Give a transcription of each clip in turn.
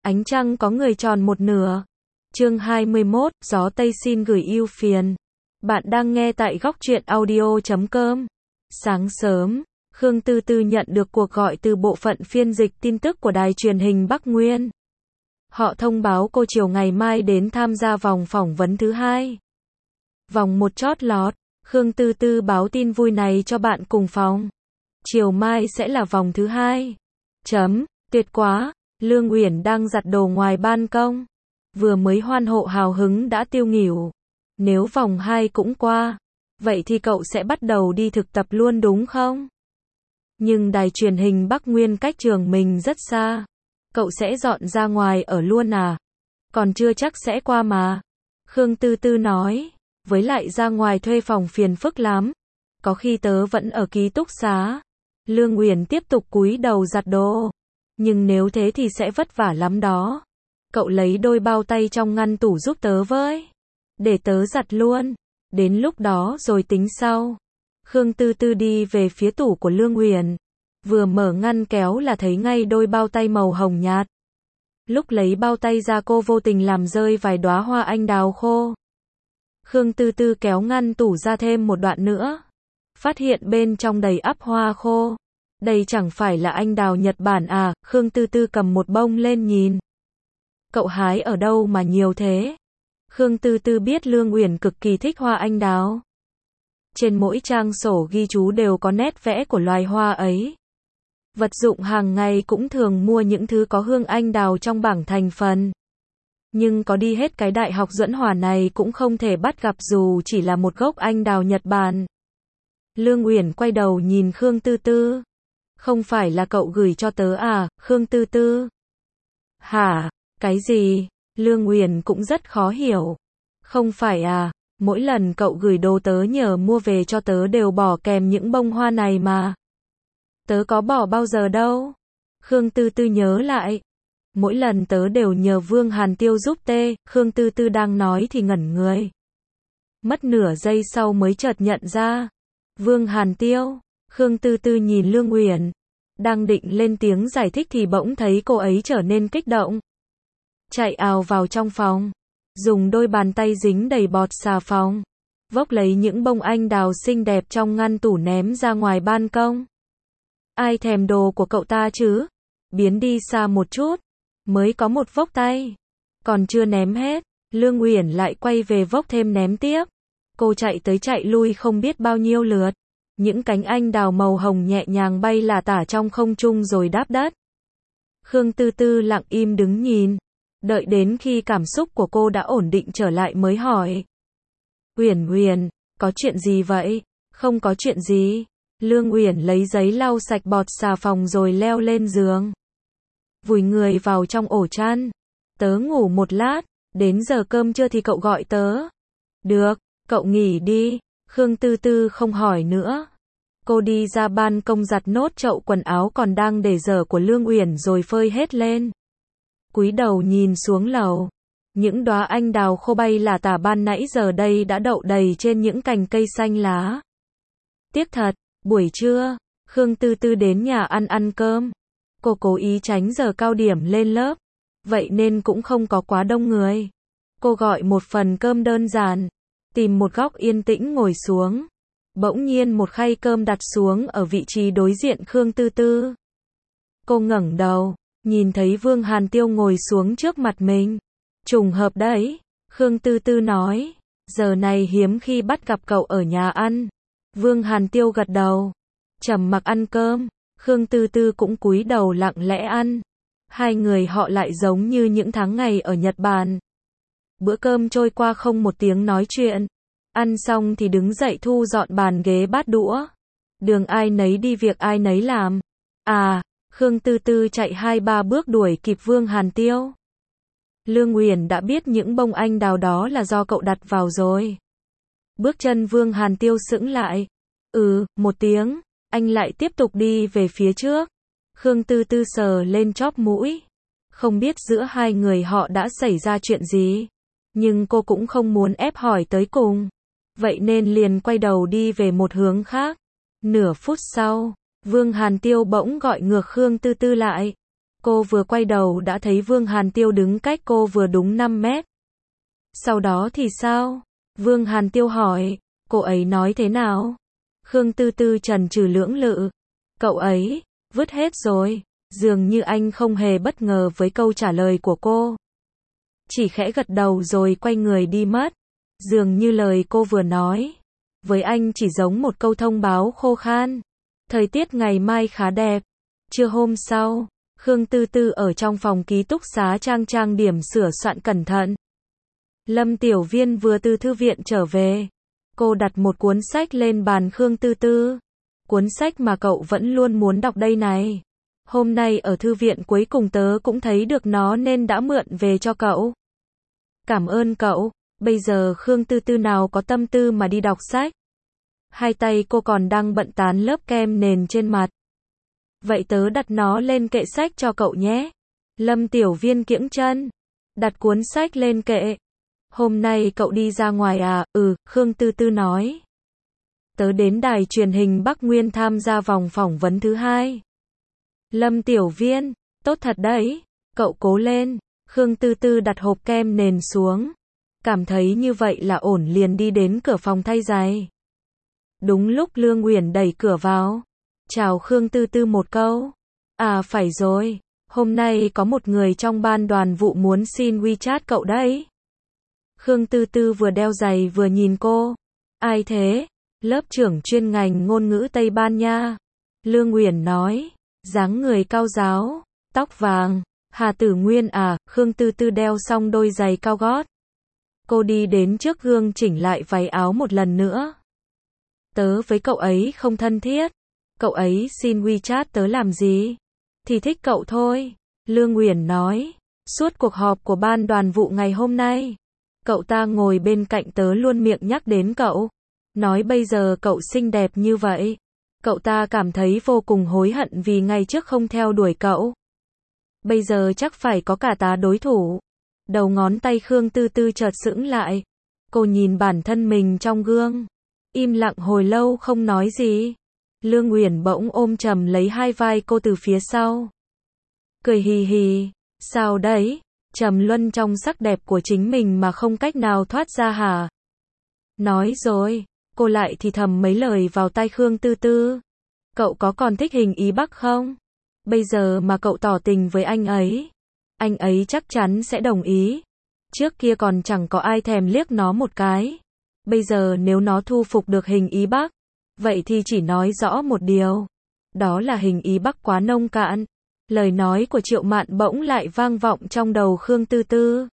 Ánh trăng có người tròn một nửa. Chương 21, gió Tây xin gửi ưu phiền. Bạn đang nghe tại góc truyện audio.com. Sáng sớm, Khương Tư Tư nhận được cuộc gọi từ bộ phận phiên dịch tin tức của đài truyền hình Bắc Nguyên. Họ thông báo cô chiều ngày mai đến tham gia vòng phỏng vấn thứ 2. Vòng 1 chót lọt, Khương Tư Tư báo tin vui này cho bạn cùng phòng. Chiều mai sẽ là vòng thứ 2. Tuyệt quá, Lương Uyển đang giặt đồ ngoài ban công. Vừa mới hoan hô hào hứng đã tiêu nghỉu. Nếu vòng 2 cũng qua, vậy thì cậu sẽ bắt đầu đi thực tập luôn đúng không? Nhưng đài truyền hình Bắc Nguyên cách trường mình rất xa. Cậu sẽ dọn ra ngoài ở luôn à? Còn chưa chắc sẽ qua mà. Khương Tư Tư nói, với lại ra ngoài thuê phòng phiền phức lắm. Có khi tớ vẫn ở ký túc xá. Lương Uyển tiếp tục cúi đầu giặt đồ. Nhưng nếu thế thì sẽ vất vả lắm đó. Cậu lấy đôi bao tay trong ngăn tủ giúp tớ với. Để tớ giặt luôn. Đến lúc đó rồi tính sau. Khương Tư Tư đi về phía tủ của Lương Uyển. Vừa mở ngăn kéo là thấy ngay đôi bao tay màu hồng nhạt. Lúc lấy bao tay ra cô vô tình làm rơi vài đóa hoa anh đào khô. Khương Tư Tư kéo ngăn tủ ra thêm một đoạn nữa. Phát hiện bên trong đầy ắp hoa khô. Đây chẳng phải là anh đào Nhật Bản à? Khương Tư Tư cầm một bông lên nhìn. Cậu hái ở đâu mà nhiều thế? Khương Tư Tư biết Lương Uyển cực kỳ thích hoa anh đào. Trên mỗi trang sổ ghi chú đều có nét vẽ của loài hoa ấy. Vật dụng hàng ngày cũng thường mua những thứ có hương anh đào trong bảng thành phần. Nhưng có đi hết cái đại học Duẫn Hòa này cũng không thể bắt gặp dù chỉ là một gốc anh đào Nhật Bản. Lương Uyển quay đầu nhìn Khương Tư Tư. Không phải là cậu gửi cho tớ à, Khương Tư Tư? Hả? Cái gì? Lương Uyển cũng rất khó hiểu. Không phải à, mỗi lần cậu gửi đồ tớ nhờ mua về cho tớ đều bỏ kèm những bông hoa này mà. Tớ có bỏ bao giờ đâu. Khương Tư Tư nhớ lại. Mỗi lần tớ đều nhờ Vương Hàn Tiêu giúp tê. Khương Tư Tư đang nói thì ngẩn người. Mất nửa giây sau mới chợt nhận ra. Vương Hàn Tiêu. Khương Tư Tư nhìn Lương Uyển. Đang định lên tiếng giải thích thì bỗng thấy cô ấy trở nên kích động. Chạy ào vào trong phòng. Dùng đôi bàn tay dính đầy bọt xà phòng. Vốc lấy những bông anh đào xinh đẹp trong ngăn tủ ném ra ngoài ban công. Ai thèm đồ của cậu ta chứ? Biến đi xa một chút. Mới có một vốc tay. Còn chưa ném hết. Lương Uyển lại quay về vốc thêm ném tiếp. Cô chạy tới chạy lui không biết bao nhiêu lượt. Những cánh anh đào màu hồng nhẹ nhàng bay lả tả trong không trung rồi đáp đất. Khương Tư Tư lặng im đứng nhìn. Đợi đến khi cảm xúc của cô đã ổn định trở lại mới hỏi. Uyển, có chuyện gì vậy? Không có chuyện gì. Lương Uyển lấy giấy lau sạch bọt xà phòng rồi leo lên giường. Vùi người vào trong ổ chăn. Tớ ngủ một lát, đến giờ cơm trưa thì cậu gọi tớ. Được, cậu nghỉ đi. Khương Tư Tư không hỏi nữa. Cô đi ra ban công giặt nốt chậu quần áo còn đang để dở của Lương Uyển rồi phơi hết lên. Cúi đầu nhìn xuống lầu. Những đóa anh đào khô bay lả tả ban nãy giờ đây đã đậu đầy trên những cành cây xanh lá. Tiếc thật, buổi trưa, Khương Tư Tư đến nhà ăn cơm. Cô cố ý tránh giờ cao điểm lên lớp. Vậy nên cũng không có quá đông người. Cô gọi một phần cơm đơn giản. Tìm một góc yên tĩnh ngồi xuống. Bỗng nhiên một khay cơm đặt xuống ở vị trí đối diện Khương Tư Tư. Cô ngẩng đầu, nhìn thấy Vương Hàn Tiêu ngồi xuống trước mặt mình. Trùng hợp đấy, Khương Tư Tư nói. Giờ này hiếm khi bắt gặp cậu ở nhà ăn. Vương Hàn Tiêu gật đầu. Trầm mặc ăn cơm. Khương Tư Tư cũng cúi đầu lặng lẽ ăn. Hai người họ lại giống như những tháng ngày ở Nhật Bản. Bữa cơm trôi qua không một tiếng nói chuyện. Ăn xong thì đứng dậy thu dọn bàn ghế bát đũa. Đường ai nấy đi việc ai nấy làm. À, Khương Tư Tư chạy 2-3 bước đuổi kịp Vương Hàn Tiêu. Lương Uyển đã biết những bông anh đào đó là do cậu đặt vào rồi. Bước chân Vương Hàn Tiêu sững lại. Một tiếng, anh lại tiếp tục đi về phía trước. Khương Tư Tư sờ lên chóp mũi. Không biết giữa hai người họ đã xảy ra chuyện gì. Nhưng cô cũng không muốn ép hỏi tới cùng. Vậy nên liền quay đầu đi về một hướng khác. Nửa phút sau, Vương Hàn Tiêu bỗng gọi ngược Khương Tư Tư lại. Cô vừa quay đầu đã thấy Vương Hàn Tiêu đứng cách cô vừa đúng 5 mét. Sau đó thì sao? Vương Hàn Tiêu hỏi, cô ấy nói thế nào? Khương Tư Tư chần chừ lưỡng lự. Cậu ấy, vứt hết rồi. Dường như anh không hề bất ngờ với câu trả lời của cô. Chỉ khẽ gật đầu rồi quay người đi mất. Dường như lời cô vừa nói với anh chỉ giống một câu thông báo khô khan. Thời tiết ngày mai khá đẹp. Trưa hôm sau, Khương Tư Tư ở trong phòng ký túc xá trang điểm sửa soạn cẩn thận. Lâm Tiểu Viên vừa từ thư viện trở về. Cô đặt một cuốn sách lên bàn Khương Tư Tư. Cuốn sách mà cậu vẫn luôn muốn đọc đây này. Hôm nay ở thư viện cuối cùng tớ cũng thấy được nó nên đã mượn về cho cậu. Cảm ơn cậu. Bây giờ Khương Tư Tư nào có tâm tư mà đi đọc sách. Hai tay cô còn đang bận tán lớp kem nền trên mặt. Vậy tớ đặt nó lên kệ sách cho cậu nhé. Lâm Tiểu Viên kiễng chân. Đặt cuốn sách lên kệ. Hôm nay cậu đi ra ngoài à? Khương Tư Tư nói. Tớ đến đài truyền hình Bắc Nguyên tham gia vòng phỏng vấn thứ 2. Lâm Tiểu Viên, tốt thật đấy. Cậu cố lên. Khương Tư Tư đặt hộp kem nền xuống. Cảm thấy như vậy là ổn liền đi đến cửa phòng thay giày. Đúng lúc Lương Uyển đẩy cửa vào. Chào Khương Tư Tư một câu. À phải rồi, hôm nay có một người trong ban đoàn vụ muốn xin WeChat cậu đấy. Khương Tư Tư vừa đeo giày vừa nhìn cô. Ai thế? Lớp trưởng chuyên ngành ngôn ngữ Tây Ban Nha. Lương Uyển nói, dáng người cao ráo, tóc vàng. Hà Tử Nguyên à? Khương Tư Tư đeo xong đôi giày cao gót. Cô đi đến trước gương chỉnh lại váy áo một lần nữa. Tớ với cậu ấy không thân thiết. Cậu ấy xin WeChat tớ làm gì? Thì thích cậu thôi. Lương Uyển nói. Suốt cuộc họp của ban đoàn vụ ngày hôm nay, cậu ta ngồi bên cạnh tớ luôn miệng nhắc đến cậu. Nói bây giờ cậu xinh đẹp như vậy. Cậu ta cảm thấy vô cùng hối hận vì ngày trước không theo đuổi cậu. Bây giờ chắc phải có cả tá đối thủ. Đầu ngón tay Khương Tư Tư chợt sững lại. Cô nhìn bản thân mình trong gương. Im lặng hồi lâu không nói gì. Lương Uyển bỗng ôm chầm lấy hai vai cô từ phía sau. Cười hì hì. Sao đấy? Trầm luân trong sắc đẹp của chính mình mà không cách nào thoát ra hả? Nói rồi. Cô lại thì thầm mấy lời vào tai Khương Tư Tư. Cậu có còn thích Hình Ý Bắc không? Bây giờ mà cậu tỏ tình với anh ấy chắc chắn sẽ đồng ý. Trước kia còn chẳng có ai thèm liếc nó một cái. Bây giờ nếu nó thu phục được Hình Ý Bắc, vậy thì chỉ nói rõ một điều. Đó là Hình Ý Bắc quá nông cạn. Lời nói của Triệu Mạn bỗng lại vang vọng trong đầu Khương Tư Tư.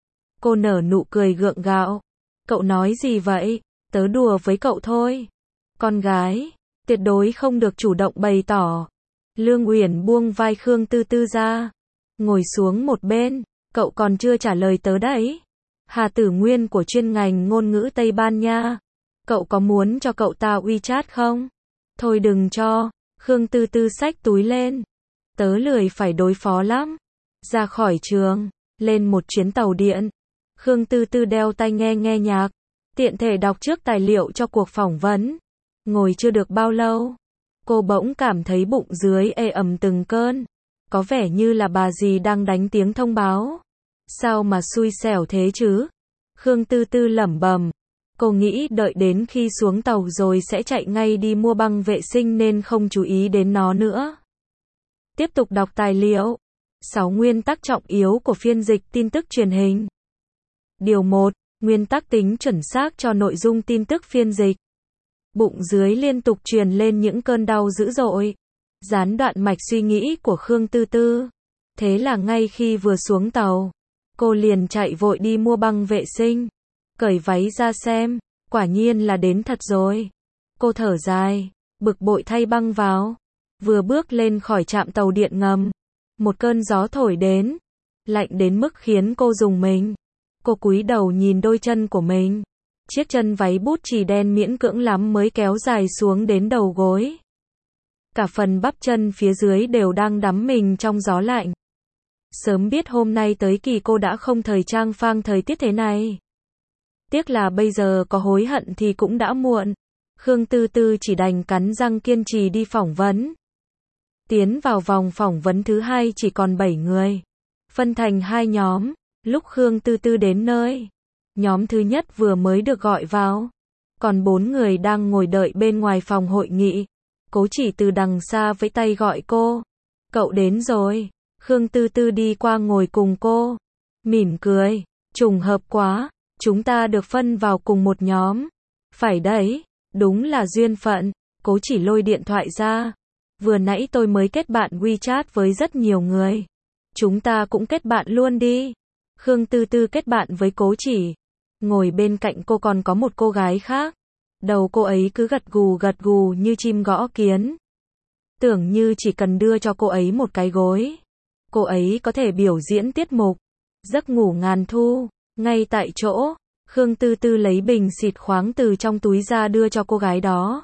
Cô nở nụ cười gượng gạo. Cậu nói gì vậy? Tớ đùa với cậu thôi. Con gái, tuyệt đối không được chủ động bày tỏ. Lương Uyển buông vai Khương Tư Tư ra. Ngồi xuống một bên. Cậu còn chưa trả lời tớ đấy. Hà Tử Nguyên của chuyên ngành ngôn ngữ Tây Ban Nha. Cậu có muốn cho cậu ta WeChat không? Thôi đừng cho. Khương Tư Tư xách túi lên. Tớ lười phải đối phó lắm. Ra khỏi trường, lên một chuyến tàu điện. Khương Tư Tư đeo tai nghe nhạc. Tiện thể đọc trước tài liệu cho cuộc phỏng vấn. Ngồi chưa được bao lâu, cô bỗng cảm thấy bụng dưới ê ẩm từng cơn. Có vẻ như là bà dì đang đánh tiếng thông báo. Sao mà xui xẻo thế chứ? Khương Tư Tư lẩm bẩm. Cô nghĩ đợi đến khi xuống tàu rồi sẽ chạy ngay đi mua băng vệ sinh nên không chú ý đến nó nữa. Tiếp tục đọc tài liệu. 6 nguyên tắc trọng yếu của phiên dịch tin tức truyền hình. Điều 1. Nguyên tắc tính chuẩn xác cho nội dung tin tức phiên dịch. Bụng dưới liên tục truyền lên những cơn đau dữ dội. Gián đoạn mạch suy nghĩ của Khương Tư Tư. Thế là ngay khi vừa xuống tàu, cô liền chạy vội đi mua băng vệ sinh. Cởi váy ra xem, quả nhiên là đến thật rồi. Cô thở dài, bực bội thay băng vào. Vừa bước lên khỏi trạm tàu điện ngầm, một cơn gió thổi đến, lạnh đến mức khiến cô rùng mình. Cô cúi đầu nhìn đôi chân của mình. Chiếc chân váy bút chì đen miễn cưỡng lắm mới kéo dài xuống đến đầu gối. Cả phần bắp chân phía dưới đều đang đắm mình trong gió lạnh. Sớm biết hôm nay tới kỳ cô đã không thời trang phang thời tiết thế này. Tiếc là bây giờ có hối hận thì cũng đã muộn. Khương Tư Tư chỉ đành cắn răng kiên trì đi phỏng vấn. Tiến vào vòng phỏng vấn thứ hai chỉ còn 7 người. Phân thành hai nhóm, lúc Khương Tư Tư đến nơi. Nhóm thứ nhất vừa mới được gọi vào. Còn 4 người đang ngồi đợi bên ngoài phòng hội nghị. Cố Chỉ từ đằng xa vẫy tay gọi cô. Cậu đến rồi. Khương Tư Tư đi qua ngồi cùng cô. Mỉm cười. Trùng hợp quá. Chúng ta được phân vào cùng một nhóm. Phải đấy. Đúng là duyên phận. Cố Chỉ lôi điện thoại ra. Vừa nãy tôi mới kết bạn WeChat với rất nhiều người. Chúng ta cũng kết bạn luôn đi. Khương Tư Tư kết bạn với Cố Chỉ. Ngồi bên cạnh cô còn có một cô gái khác. Đầu cô ấy cứ gật gù như chim gõ kiến. Tưởng như chỉ cần đưa cho cô ấy một cái gối. Cô ấy có thể biểu diễn tiết mục. Giấc ngủ ngàn thu. Ngay tại chỗ, Khương Tư Tư lấy bình xịt khoáng từ trong túi ra đưa cho cô gái đó.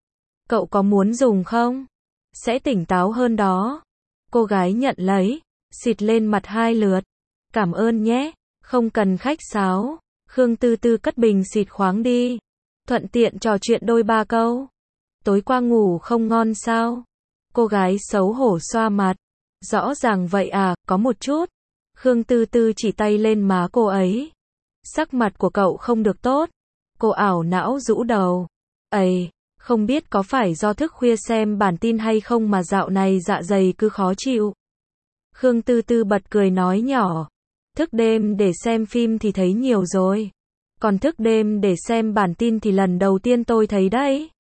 Cậu có muốn dùng không? Sẽ tỉnh táo hơn đó. Cô gái nhận lấy, xịt lên mặt 2 lượt. Cảm ơn nhé, không cần khách sáo. Khương Tư Tư cất bình xịt khoáng đi. Thuận tiện trò chuyện đôi ba câu. Tối qua ngủ không ngon sao? Cô gái xấu hổ xoa mặt. Rõ ràng vậy à, có một chút. Khương Tư Tư chỉ tay lên má cô ấy. Sắc mặt của cậu không được tốt. Cô ảo não rũ đầu. Ây, không biết có phải do thức khuya xem bản tin hay không mà dạo này dạ dày cứ khó chịu. Khương Tư Tư bật cười nói nhỏ. Thức đêm để xem phim thì thấy nhiều rồi. Còn thức đêm để xem bản tin thì lần đầu tiên tôi thấy đấy.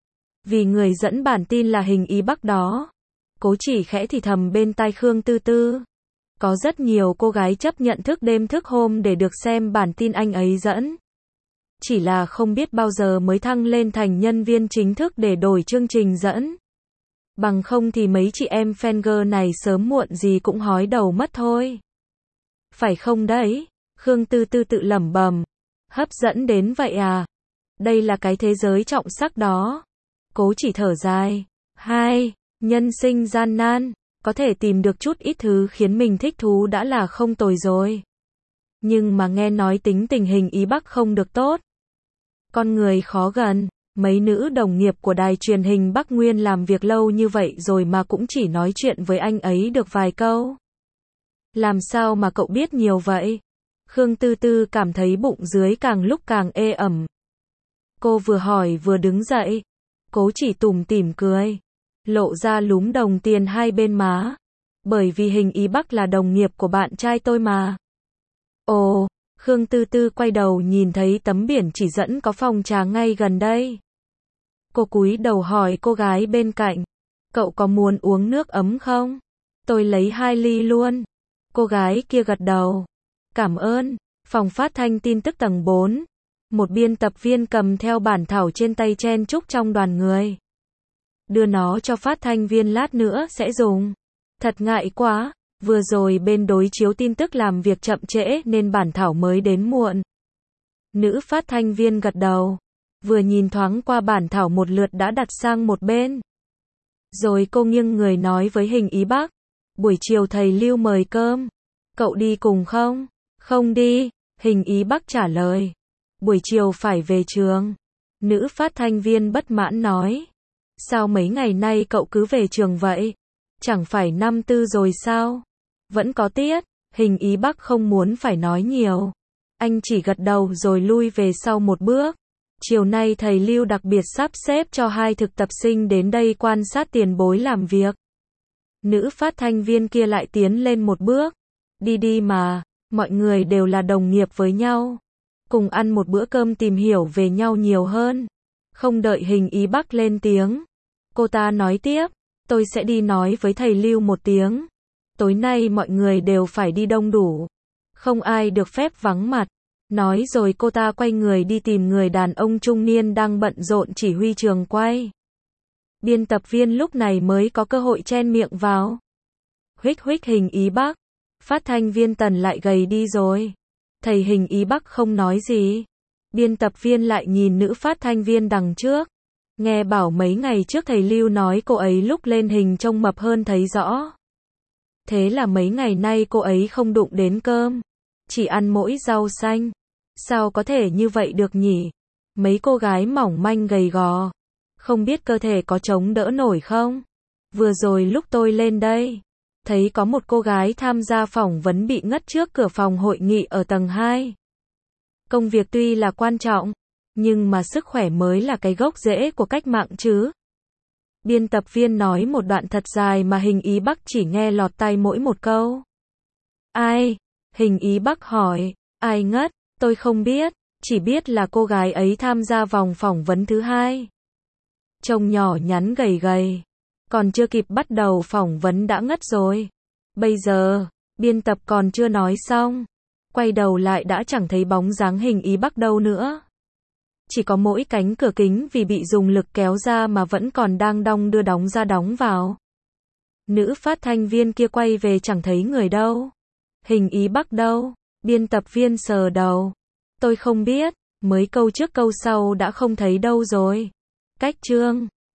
Vì người dẫn bản tin là Hình Ý Bắc đó. Cố Chỉ khẽ thì thầm bên tai Khương Tư Tư. Có rất nhiều cô gái chấp nhận thức đêm thức hôm để được xem bản tin anh ấy dẫn. Chỉ là không biết bao giờ mới thăng lên thành nhân viên chính thức để đổi chương trình dẫn. Bằng không thì mấy chị em fangirl này sớm muộn gì cũng hói đầu mất thôi. Phải không đấy? Khương Tư Tư tự lẩm bẩm. Hấp dẫn đến vậy à? Đây là cái thế giới trọng sắc đó. Cố Chỉ thở dài. Nhân sinh gian nan. Có thể tìm được chút ít thứ khiến mình thích thú đã là không tồi rồi. Nhưng mà nghe nói tính tình Hình Ý Bắc không được tốt. Con người khó gần. Mấy nữ đồng nghiệp của đài truyền hình Bắc Nguyên làm việc lâu như vậy rồi mà cũng chỉ nói chuyện với anh ấy được vài câu. Làm sao mà cậu biết nhiều vậy? Khương Tư Tư cảm thấy bụng dưới càng lúc càng ê ẩm. Cô vừa hỏi vừa đứng dậy. Cố Chỉ tủm tỉm cười. Lộ ra lúm đồng tiền hai bên má. Bởi vì Hình Ý Bắc là đồng nghiệp của bạn trai tôi mà. Ồ, Khương Tư Tư quay đầu nhìn thấy tấm biển chỉ dẫn có phòng trà ngay gần đây. Cô cúi đầu hỏi cô gái bên cạnh. Cậu có muốn uống nước ấm không? Tôi lấy 2 ly luôn. Cô gái kia gật đầu. Cảm ơn. Phòng phát thanh tin tức tầng 4. Một biên tập viên cầm theo bản thảo trên tay chen chúc trong đoàn người. Đưa nó cho phát thanh viên lát nữa sẽ dùng. Thật ngại quá. Vừa rồi bên đối chiếu tin tức làm việc chậm trễ nên bản thảo mới đến muộn. Nữ phát thanh viên gật đầu. Vừa nhìn thoáng qua bản thảo một lượt đã đặt sang một bên. Rồi cô nghiêng người nói với Hình Ý Bắc. Buổi chiều thầy Lưu mời cơm. Cậu đi cùng không? Không đi. Hình Ý Bắc trả lời. Buổi chiều phải về trường. Nữ phát thanh viên bất mãn nói. Sao mấy ngày nay cậu cứ về trường vậy? Chẳng phải năm tư rồi sao? Vẫn có tiết. Hình Ý Bắc không muốn phải nói nhiều. Anh chỉ gật đầu rồi lui về sau một bước. Chiều nay thầy Lưu đặc biệt sắp xếp cho 2 thực tập sinh đến đây quan sát tiền bối làm việc. Nữ phát thanh viên kia lại tiến lên một bước. Đi đi mà, mọi người đều là đồng nghiệp với nhau. Cùng ăn một bữa cơm tìm hiểu về nhau nhiều hơn. Không đợi Hình Ý Bắc lên tiếng. Cô ta nói tiếp, tôi sẽ đi nói với thầy Lưu một tiếng. Tối nay mọi người đều phải đi đông đủ. Không ai được phép vắng mặt. Nói rồi cô ta quay người đi tìm người đàn ông trung niên đang bận rộn chỉ huy trường quay. Biên tập viên lúc này mới có cơ hội chen miệng vào. Huých huých Hình Ý Bắc. Phát thanh viên Tần lại gầy đi rồi. Thầy Hình Ý Bắc không nói gì. Biên tập viên lại nhìn nữ phát thanh viên đằng trước. Nghe bảo mấy ngày trước thầy Lưu nói cô ấy lúc lên hình trông mập hơn thấy rõ. Thế là mấy ngày nay cô ấy không đụng đến cơm. Chỉ ăn mỗi rau xanh. Sao có thể như vậy được nhỉ? Mấy cô gái mỏng manh gầy gò. Không biết cơ thể có chống đỡ nổi không? Vừa rồi lúc tôi lên đây, thấy có một cô gái tham gia phỏng vấn bị ngất trước cửa phòng hội nghị ở tầng 2. Công việc tuy là quan trọng, nhưng mà sức khỏe mới là cái gốc rễ của cách mạng chứ. Biên tập viên nói một đoạn thật dài mà Hình Ý Bắc chỉ nghe lọt tai mỗi một câu. Ai? Hình Ý Bắc hỏi. Ai ngất? Tôi không biết, chỉ biết là cô gái ấy tham gia vòng phỏng vấn thứ 2. Trông nhỏ nhắn gầy gầy, còn chưa kịp bắt đầu phỏng vấn đã ngất rồi. Bây giờ, biên tập còn chưa nói xong, quay đầu lại đã chẳng thấy bóng dáng Hình Ý Bắc đâu nữa. Chỉ có mỗi cánh cửa kính vì bị dùng lực kéo ra mà vẫn còn đang đong đưa đóng ra đóng vào. Nữ phát thanh viên kia quay về chẳng thấy người đâu. Hình Ý Bắc đâu? Biên tập viên sờ đầu. Tôi không biết, mấy câu trước câu sau đã không thấy đâu rồi. Cách chương